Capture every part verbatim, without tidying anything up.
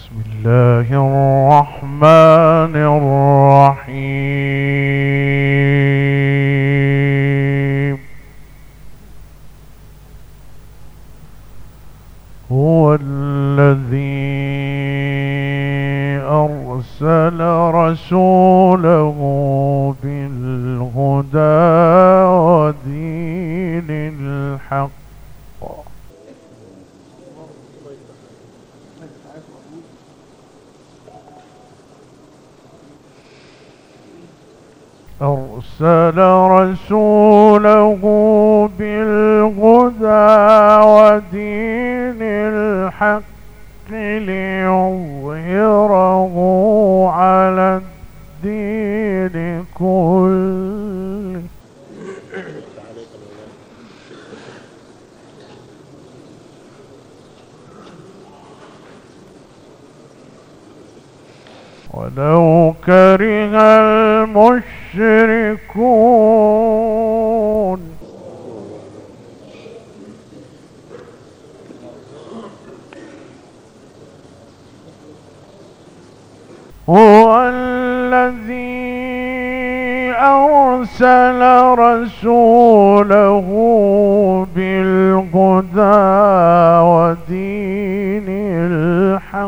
بسم الله الرحمن الرحيم. هو الذي أرسل رسوله بالهدى ودين الحق أرسل رسوله بالهدى ودين الحق ليظهره على الدين كله ولو كره المشركون. هو الذي أرسل رسوله بالهدى ودين الحق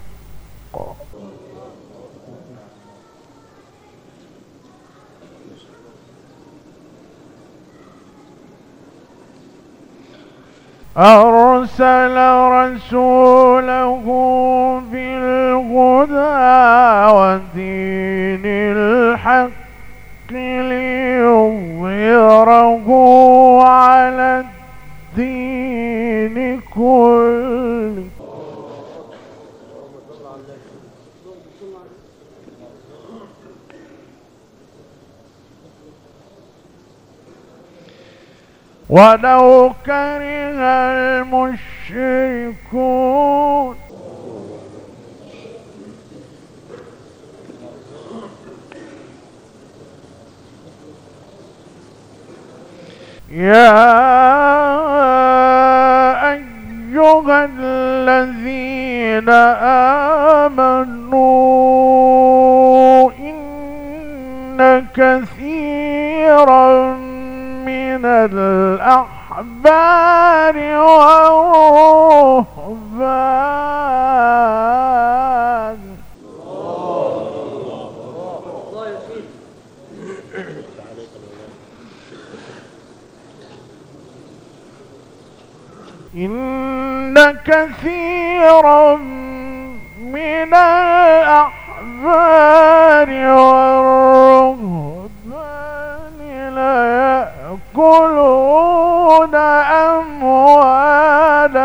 أرسل رسوله بالهدى ودين الحق ليظهره على الدين كله ولو كره المشركون. يا أيها الذين آمنوا إن كثيرا من الأحبار والرهبان إن كثيرا من الأحبار والرهبان ليأكلون أموال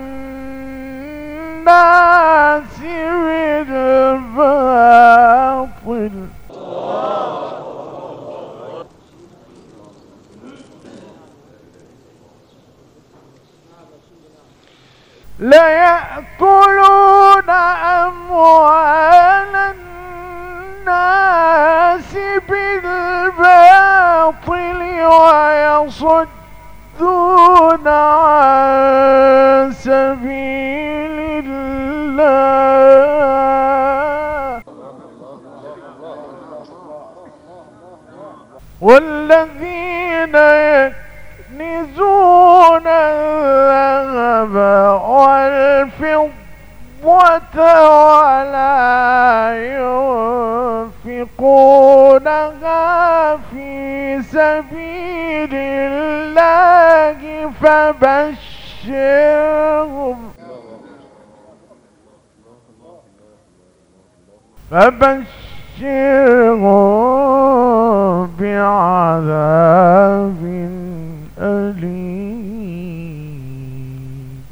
الناس بالباطل ليأكلون أموال الناس بالباطل ويصدون عن سبيل الله والذين يكنزون الذهب والفضة ولا ينفقونها في سبيل الله فبشرهم فبشرهم بعذاب أليم.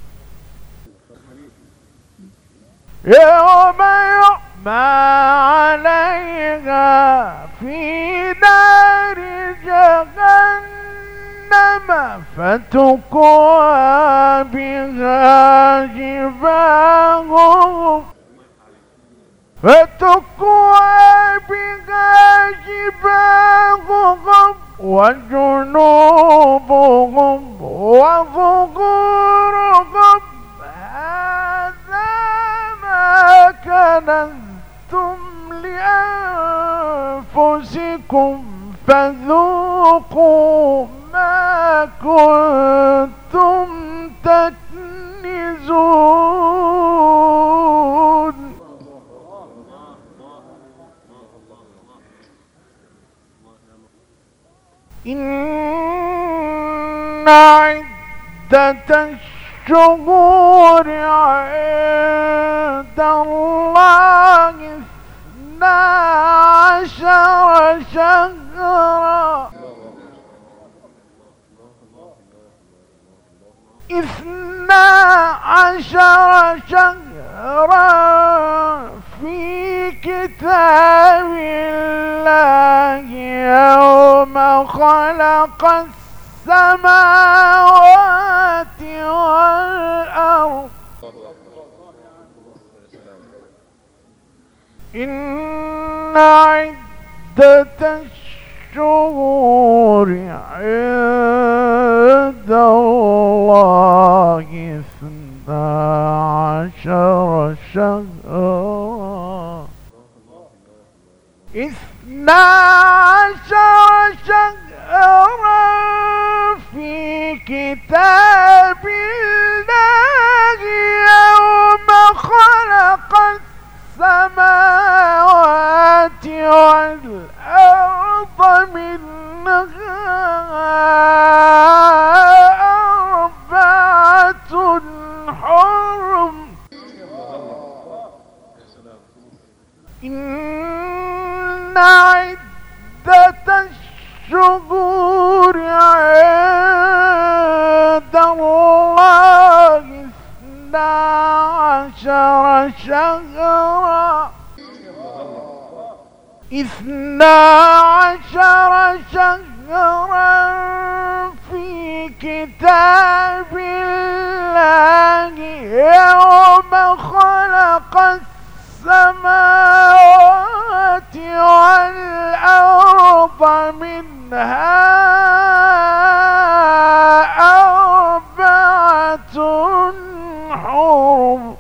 يوم يحمى عليها في نار جهنم فتكوى بها جباههم فتكوى بها جباههم وجنوبهم وظهورهم هذا ما كنزتم لأنفسكم فذوقوا ما كنتم تكنزون. إن عدة الشهور عند الله اثنا عشر شهرا اثنا عشر شهرا في كتاب الله يوم خلق السماوات والأرض. إن عدة الشهور عند الله اثنا عشر شهرا اثنا عشر شهرا في كتاب الله يوم خلق السماوات والأرض منها أربعة حرم. إن عدة الشهور عند الله اثنا عشر شهرا اثنا عشر شهرا في كتاب الله يوم خلق السماوات والأرض منها أربعة حرم.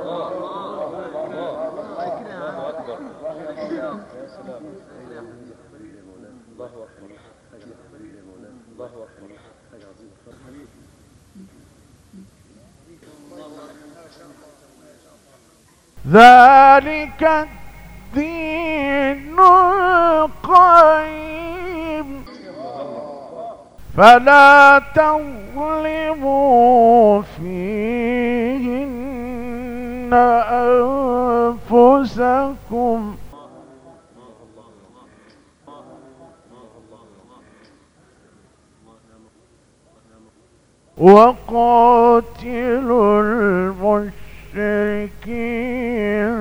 ذلك الدين القيم فلا تظلموا فيهن أنفسكم وقاتلوا المشركين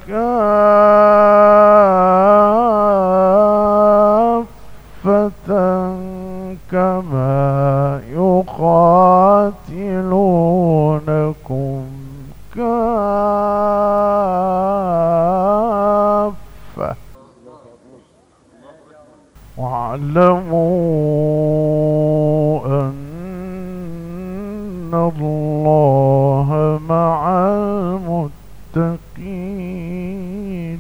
كافة كما يقاتلونكم كافة واعلموا أن الله مع المتقين.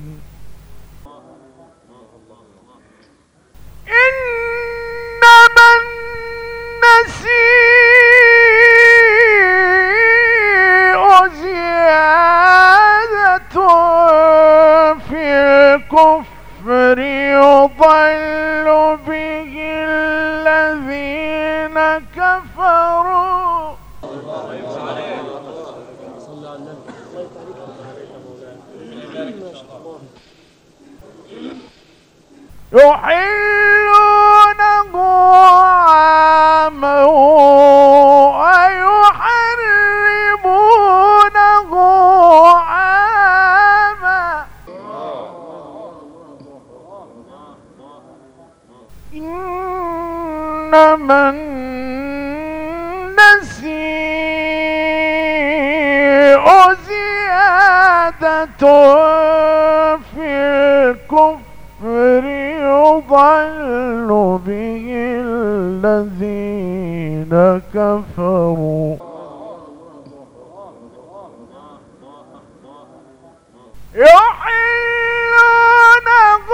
إنما النسيء زيادة في الكفر يضل به الذين كفروا يحلونه عاما ويحرمونه عاما. إنما النسيء زيادة في الكفر يضل به الذين كفروا يحلونه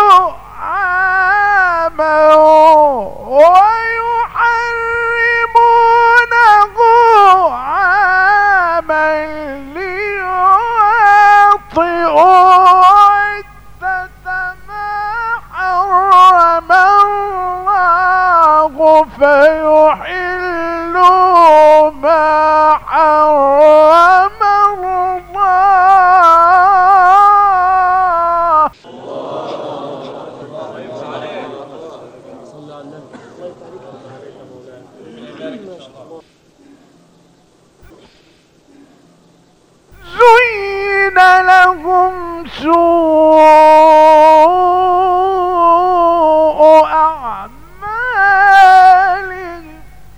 عاما ويحرمونه عاما ليواطئوا عدة ما حرم الله فيحلوا ما حرم الله. زين لهم سوء أعمالهم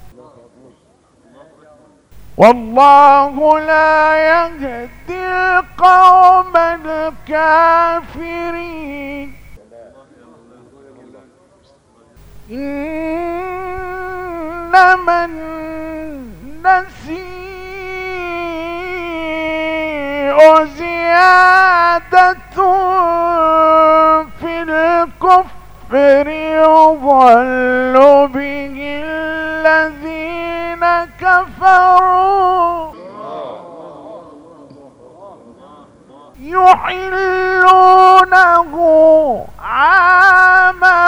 والله لا يهدي القوم الكافرين. إنما النسيء زيادة في الكفر يضل به الذين كفروا يحلونه عاما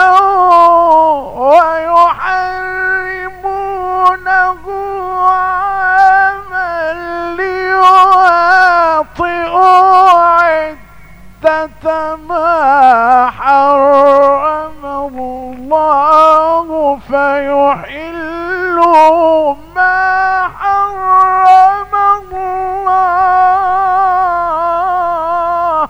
ويحرمونه عاما ليواطئوا عدة ما حرم الله فيحلوا ما حرم الله.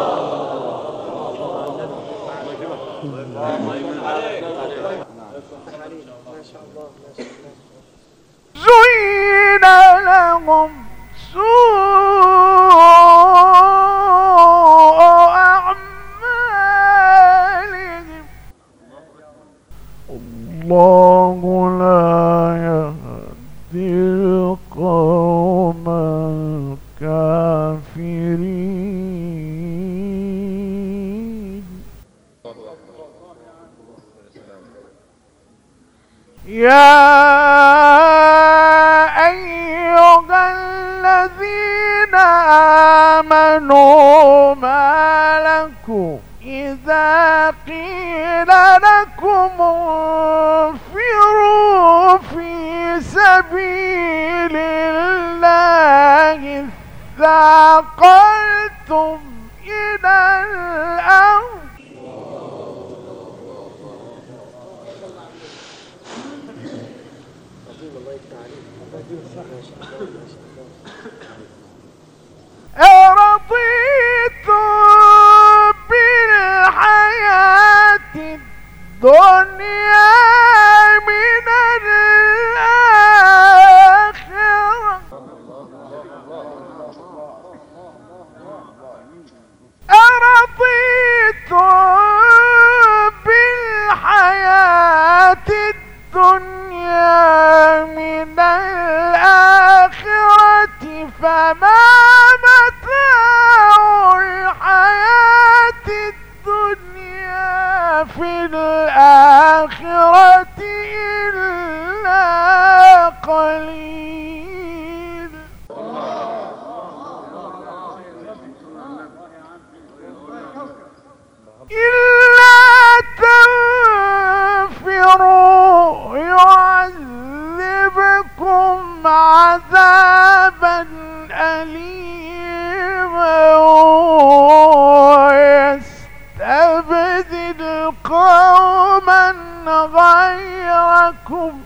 زين لهم سوء أعمالهم الله لا يهدي القوم الكافرين. يا أيها الذين آمنوا ما لكم إذا قيل لكم انفروا في سبيل الله اثاقلتم إلى الأرض أرضيتم بالحياة الدنيا من الآخرة أرضيتم بالحياة الدنيا من الآخرة فما متاع الحياة الدنيا في الآخرة إلا قليل. إلا تنفروا يعذبكم عذابا أليما ويستبدل قوما غيركم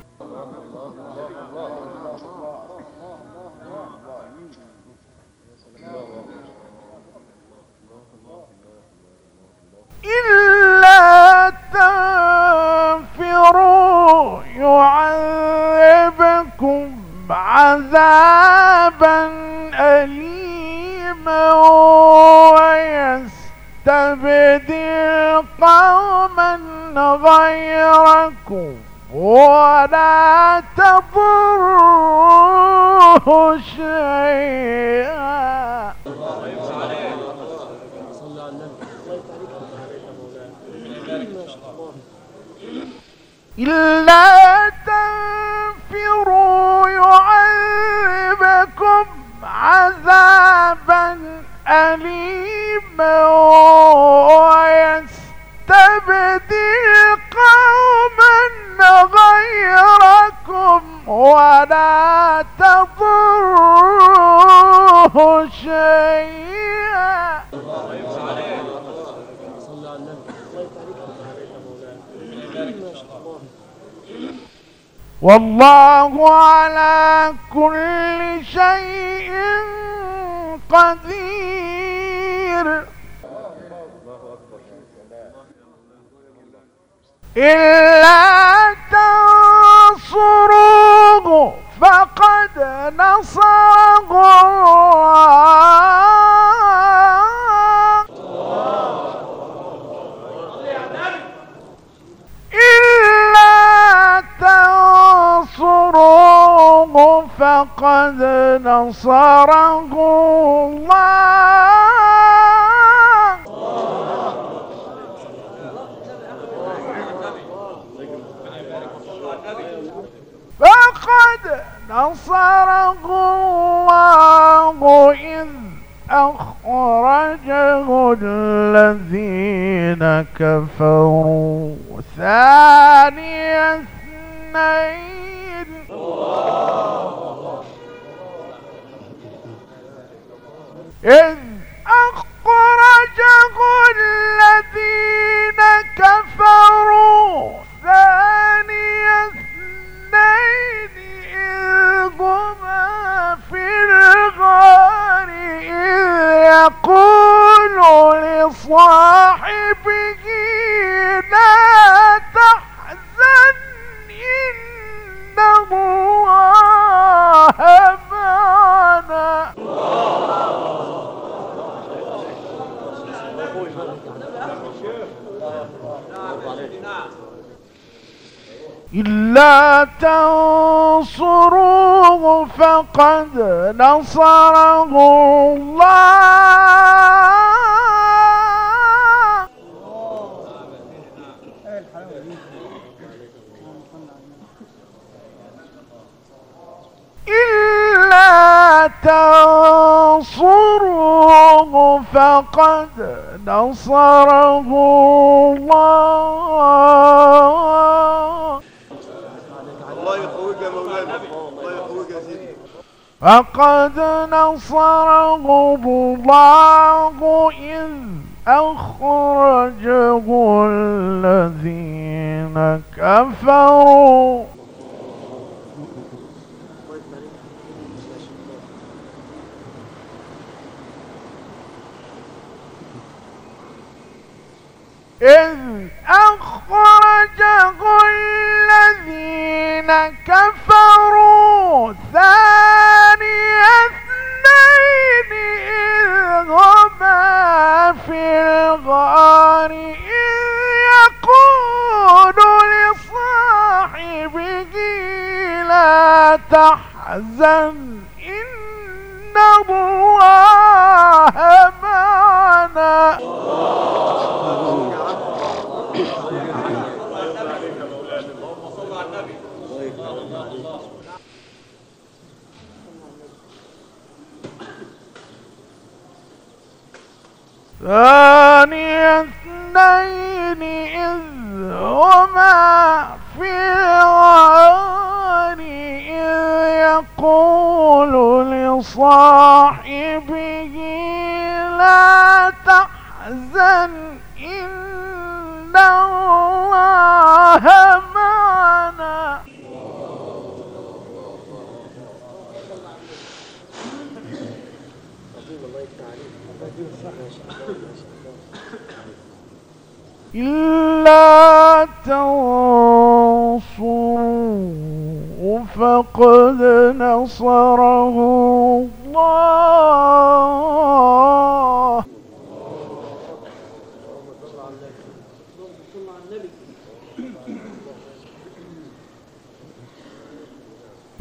إلا تنفروا يعذبكم عذابا أليما ويستبدل قوما غيركم ولا تضروه شيئا. إلا تنفروا يعذبكم عذابا أليما ويستبدل قوما غيركم ولا تضروه شيئا. والله على كل شيء قدير. إلا تنصروه فقد نصره الله. إلا تنصروه فقد نصره الله. فقد نصره الله إذ أخرجه الذين كفروا ثاني اثنين إذ أخرجه الذين كفروا ثاني اثنين إذ هما في الغار إذ يقول لصاحبه لا تحزن إن الله معنا. إلا تنصروه فقد نصره الله. إلا تنصروه فقد نصره الله. الله يقويك يا مولانا، الله يقويك يا سيدي. فقد نصره الله إذ أخرجه الذين كفروا إذ أخرجه الذين كفروا ثاني اثنين إذ هما في الغار إذ يقول لصاحبه لا تحزن إن الله معنا. ثاني اثنين إذ هما في الغار إذ يقول لصاحبه لا تحزن إن الله معنا. إلا تنصروه فقد نصره الله.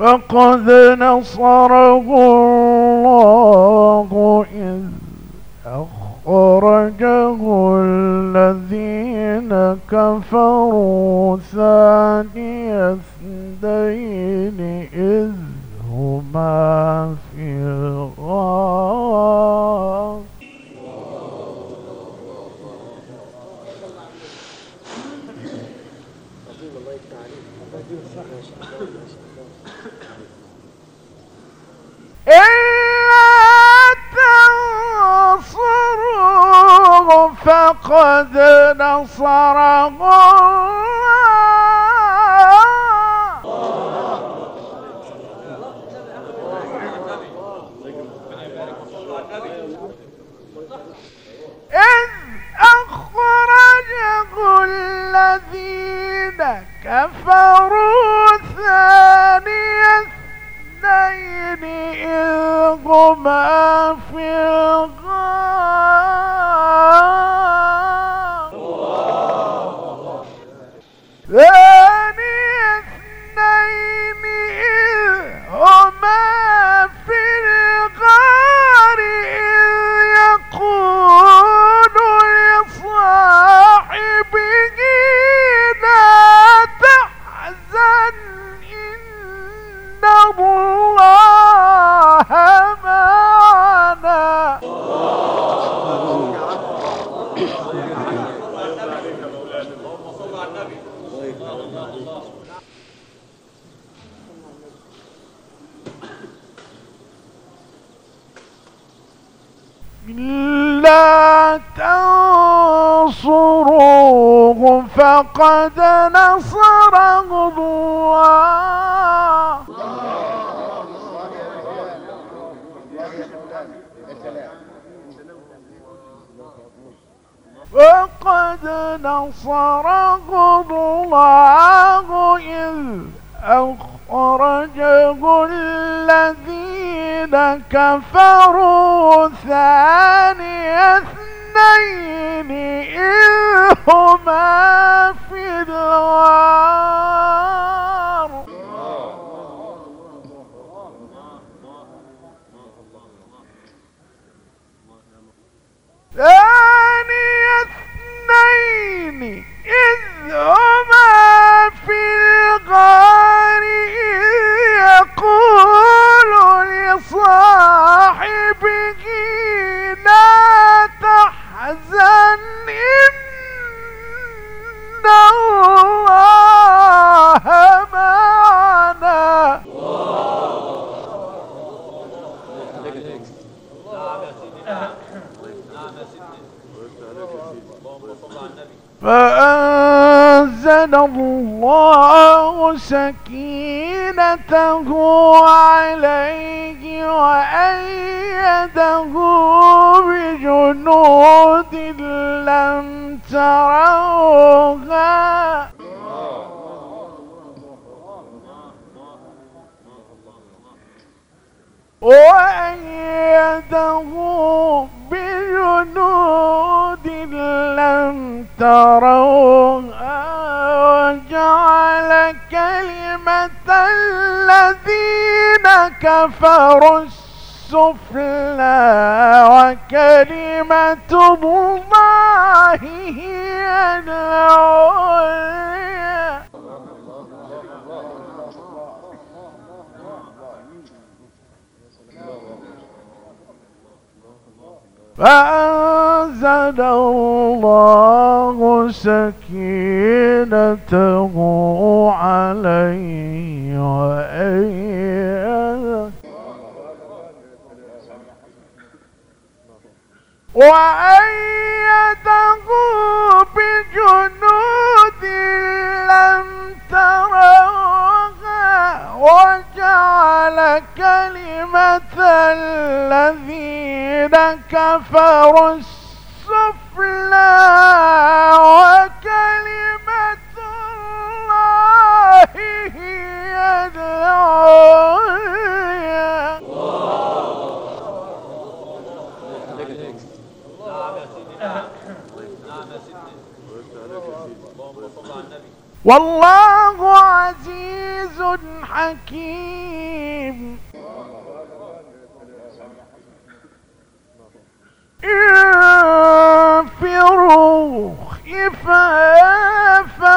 فقد نصره الله إذ أخرجه الذين كفروا ثاني اثنين إذ هما في الغار فقد نصره الله إذ أخرجه الذين كفروا ثاني اثنين إذ هما في الغار ثاني اثنين إذ هما في الغار إذ يقول لصاحبه لا تحزن إن الله معنا لا تنصروه فقد نصره الله فقد نصره الله إذ أخرجه الذين كفروا ثاني اثنين إذ هما في الغار ثاني اثنين إذ هما في الغار إذ يقول لصاحبه لا تحزن إن الله معنا فأنزل الله سكينته عليه وأيده بجنود لم تروها وأيده بجنود لم تروها وجعل كلمة الذين كفروا السفلى وكلمة الله هي العليا فأنزل الله سكينته عليه وأيده وأيده بجنود لم تروها وجعل كلمة الذين كفروا السفلى وكلمة الله هي العليا والله عزيز حكيم انفروا خفافا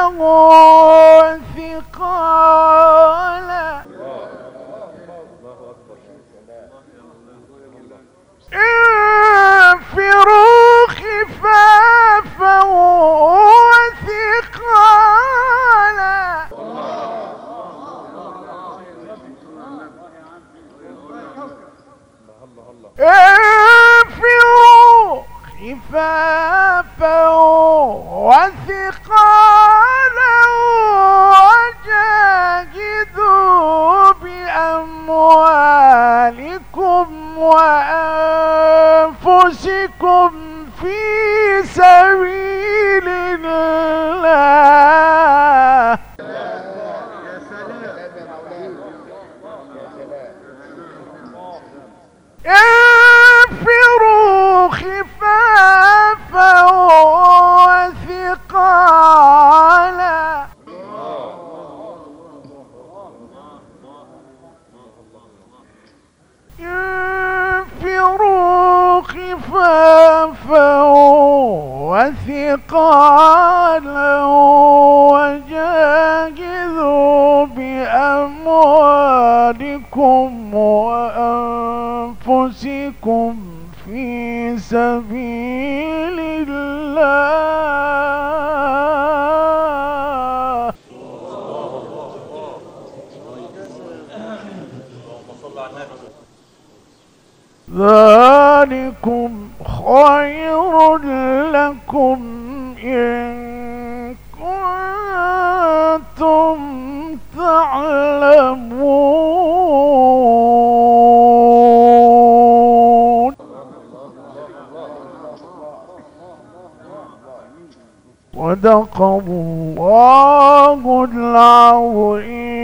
وثقالا انفروا خفافا وثقالا انفروا خفافا وثقالا وجاهدوا بأموالكم وأنفسكم في سبيل الله. انفروا خفافا وثقالا انفروا خفافا وثقالا وجاهدوا بأموالكم وأنفسكم في سبيل الله. ذلكم خير لكم إن كنتم تعلمون. صدق الله العظيم.